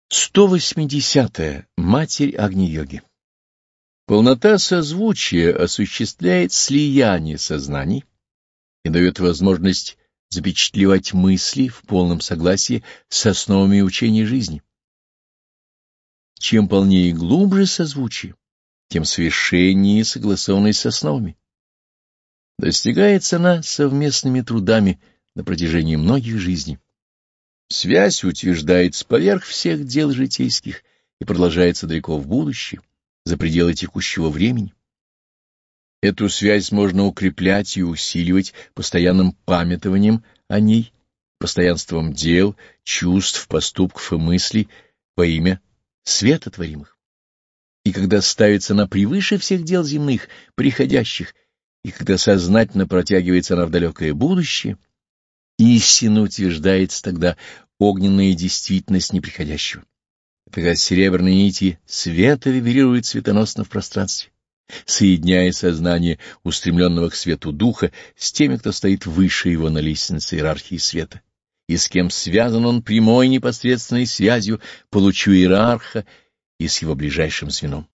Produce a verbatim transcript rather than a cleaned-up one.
сто восьмидесятая. Матерь Агни-йоги. Полнота созвучия осуществляет слияние сознаний и дает возможность запечатлевать мысли в полном согласии с основами учения жизни. Чем полнее и глубже созвучие, тем совершеннее согласованность с основами. Достигается она совместными трудами на протяжении многих жизней. Связь утверждается поверх всех дел житейских и продолжается далеко в будущее, за пределы текущего времени. Эту связь можно укреплять и усиливать постоянным памятованием о ней, постоянством дел, чувств, поступков и мыслей во имя света творимых. И когда ставится она превыше всех дел земных, приходящих, и когда сознательно протягивается она в далекое будущее, истинно утверждается тогда огненная действительность неприходящего. Тогда серебряные нити света вибрируют светоносно в пространстве, соединяя сознание устремленного к свету духа с теми, кто стоит выше его на лестнице иерархии света, и с кем связан он прямой непосредственной связью, получу иерарха и с его ближайшим звеном.